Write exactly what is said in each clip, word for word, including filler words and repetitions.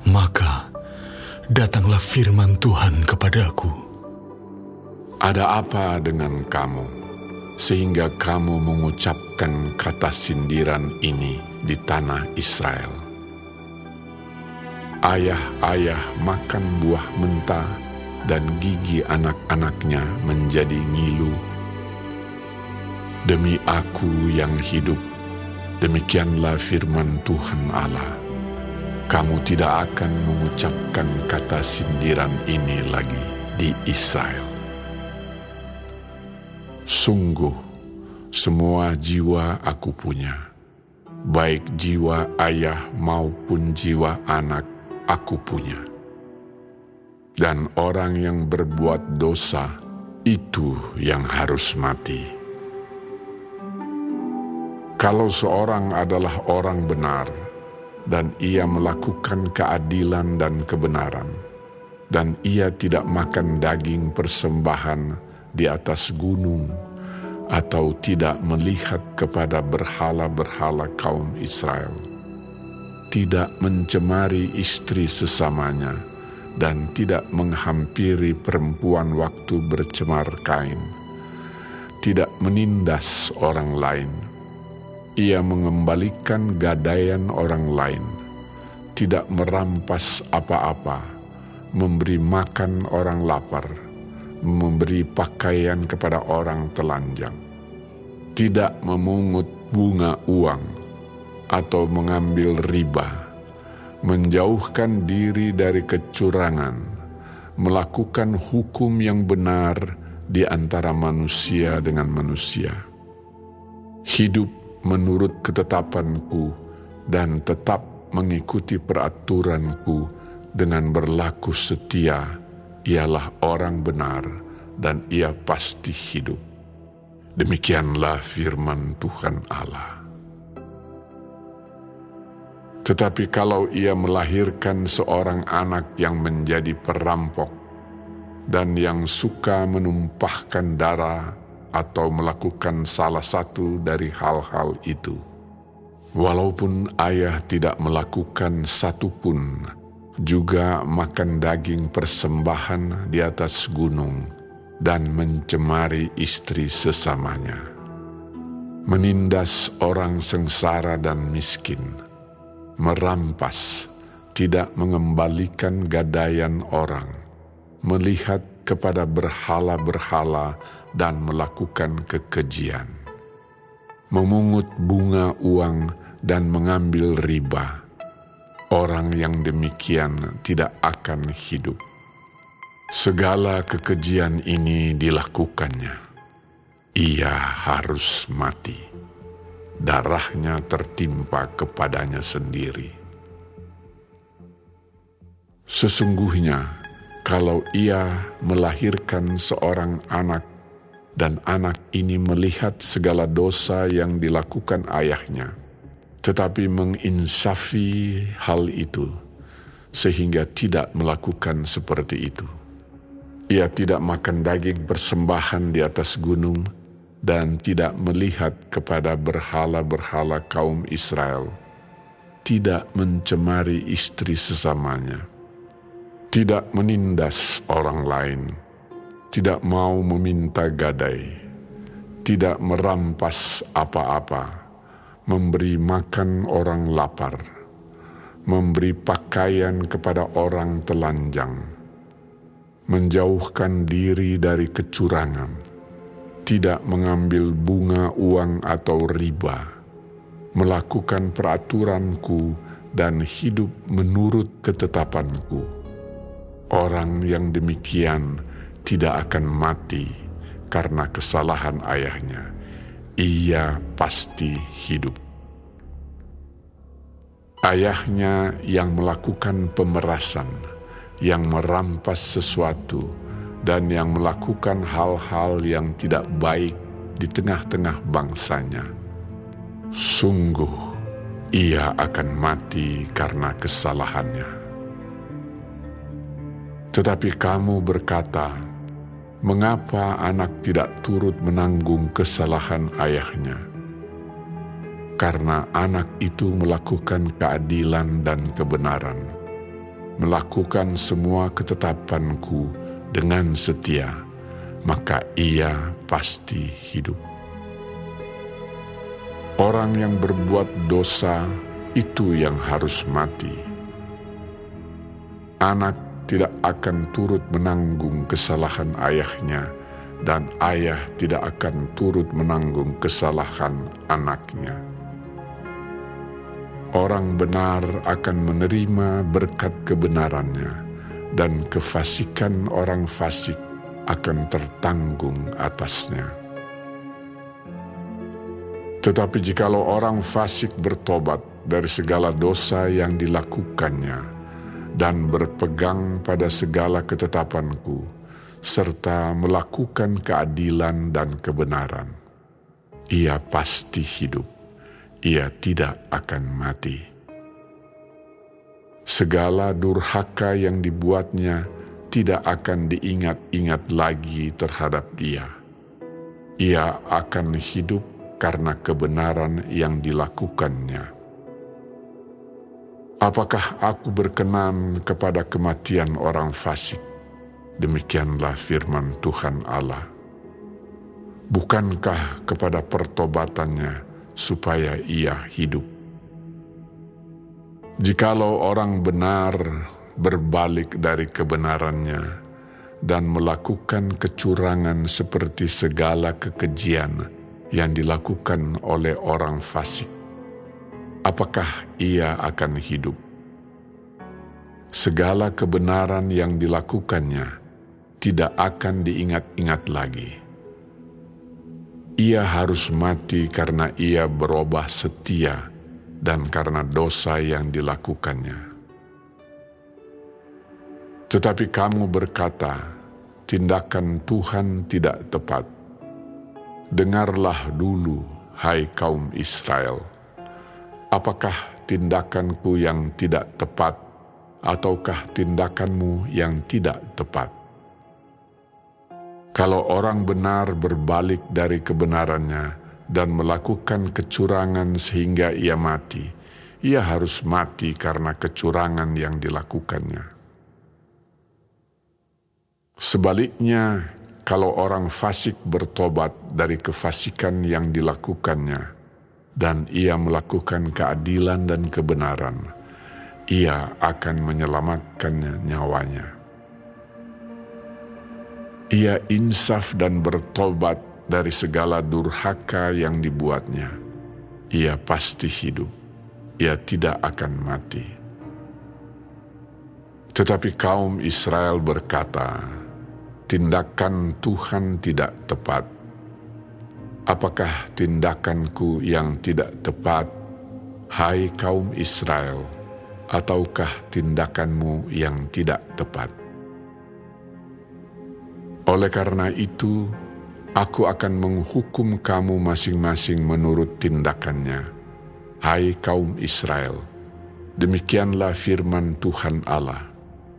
Maka datanglah firman Tuhan kepadaku. Ada apa dengan kamu, sehingga kamu mengucapkan kata sindiran ini di tanah Israel? Ayah-ayah makan buah mentah dan gigi anak-anaknya menjadi ngilu. Demi aku yang hidup, demikianlah firman Tuhan Allah, kamu tidak akan mengucapkan kata sindiran ini lagi di Israel. Sungguh, semua jiwa aku punya, baik jiwa ayah maupun jiwa anak aku punya. Dan orang yang berbuat dosa, itu yang harus mati. Kalau seorang adalah orang benar, dan ia melakukan keadilan dan kebenaran, dan ia tidak makan daging persembahan di atas gunung, atau tidak melihat kepada berhala-berhala kaum Israel, tidak mencemari istri sesamanya, dan tidak menghampiri perempuan waktu bercemar kain, tidak menindas orang lain, ia mengembalikan gadaian orang lain, tidak merampas apa-apa, memberi makan orang lapar, memberi pakaian kepada orang telanjang, tidak memungut bunga uang atau mengambil riba, menjauhkan diri dari kecurangan, melakukan hukum yang benar di antara manusia dengan manusia, hidup menurut ketetapanku dan tetap mengikuti peraturanku dengan berlaku setia, ialah orang benar dan ia pasti hidup. Demikianlah firman Tuhan Allah. Tetapi kalau ia melahirkan seorang anak yang menjadi perampok dan yang suka menumpahkan darah atau melakukan salah satu dari hal-hal itu, walaupun ayah tidak melakukan satu pun, juga makan daging persembahan di atas gunung dan mencemari istri sesamanya, menindas orang sengsara dan miskin, merampas, tidak mengembalikan gadaian orang, melihat kepada berhala-berhala dan melakukan kekejian, memungut bunga uang dan mengambil riba, orang yang demikian tidak akan hidup. Segala kekejian ini dilakukannya, ia harus mati, darahnya tertimpa kepadanya sendiri. Sesungguhnya, kalau ia melahirkan seorang anak, dan anak ini melihat segala dosa yang dilakukan ayahnya, tetapi menginsafi hal itu, sehingga tidak melakukan seperti itu. Ia tidak makan daging persembahan di atas gunung, dan tidak melihat kepada berhala-berhala kaum Israel, tidak mencemari istri sesamanya, tidak menindas orang lain, tidak mau meminta gadai, tidak merampas apa-apa, memberi makan orang lapar, memberi pakaian kepada orang telanjang, menjauhkan diri dari kecurangan, tidak mengambil bunga uang atau riba, melakukan peraturanku dan hidup menurut ketetapanku. Orang yang demikian tidak akan mati karena kesalahan ayahnya, ia pasti hidup. Ayahnya yang melakukan pemerasan, yang merampas sesuatu, dan yang melakukan hal-hal yang tidak baik di tengah-tengah bangsanya, sungguh ia akan mati karena kesalahannya. Tetapi kamu berkata, mengapa anak tidak turut menanggung kesalahan ayahnya? Karena anak itu melakukan keadilan dan kebenaran, melakukan semua ketetapanku dengan setia, maka ia pasti hidup. Orang yang berbuat dosa itu yang harus mati. Anak tidak akan turut menanggung kesalahan ayahnya, dan ayah tidak akan turut menanggung kesalahan anaknya. Orang benar akan menerima berkat kebenarannya, dan kefasikan orang fasik akan tertanggung atasnya. Tetapi jikalau orang fasik bertobat dari segala dosa yang dilakukannya dan berpegang pada segala ketetapanku, serta melakukan keadilan dan kebenaran, ia pasti hidup, ia tidak akan mati. Segala durhaka yang dibuatnya tidak akan diingat-ingat lagi terhadap dia. Ia akan hidup karena kebenaran yang dilakukannya. Apakah aku berkenan kepada kematian orang fasik? Demikianlah firman Tuhan Allah. Bukankah kepada pertobatannya supaya ia hidup? Jikalau orang benar berbalik dari kebenarannya dan melakukan kecurangan seperti segala kekejian yang dilakukan oleh orang fasik, apakah ia akan hidup? Segala kebenaran yang dilakukannya tidak akan diingat-ingat lagi. Ia harus mati karena ia berubah setia dan karena dosa yang dilakukannya. Tetapi kamu berkata, tindakan Tuhan tidak tepat. Dengarlah dulu, hai kaum Israel. Apakah tindakanku yang tidak tepat, ataukah tindakanmu yang tidak tepat? Kalau orang benar berbalik dari kebenarannya dan melakukan kecurangan sehingga ia mati, ia harus mati karena kecurangan yang dilakukannya. Sebaliknya, kalau orang fasik bertobat dari kefasikan yang dilakukannya dan ia melakukan keadilan dan kebenaran, ia akan menyelamatkan nyawanya. Ia insaf dan bertobat dari segala durhaka yang dibuatnya. Ia pasti hidup, ia tidak akan mati. Tetapi kaum Israel berkata, tindakan Tuhan tidak tepat. Apakah tindakanku yang tidak tepat, hai kaum Israel, ataukah tindakanmu yang tidak tepat? Oleh karena itu, aku akan menghukum kamu masing-masing menurut tindakannya, hai kaum Israel. Demikianlah firman Tuhan Allah.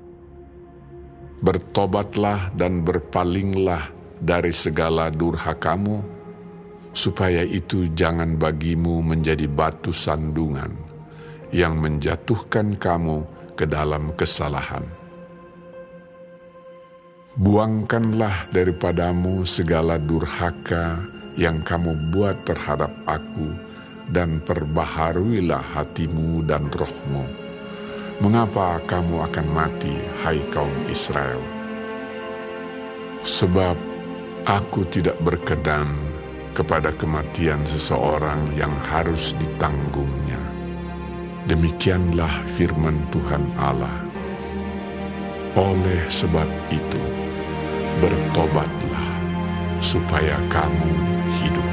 Bertobatlah dan berpalinglah dari segala durhakamu, supaya itu jangan bagimu menjadi batu sandungan yang menjatuhkan kamu ke dalam kesalahan. Buangkanlah daripadamu segala durhaka yang kamu buat terhadap aku, dan perbaharuilah hatimu dan rohmu. Mengapa kamu akan mati, hai kaum Israel? Sebab aku tidak berkenan kepada kematian seseorang yang harus ditanggungnya. Demikianlah firman Tuhan Allah. Oleh sebab itu, bertobatlah supaya kamu hidup.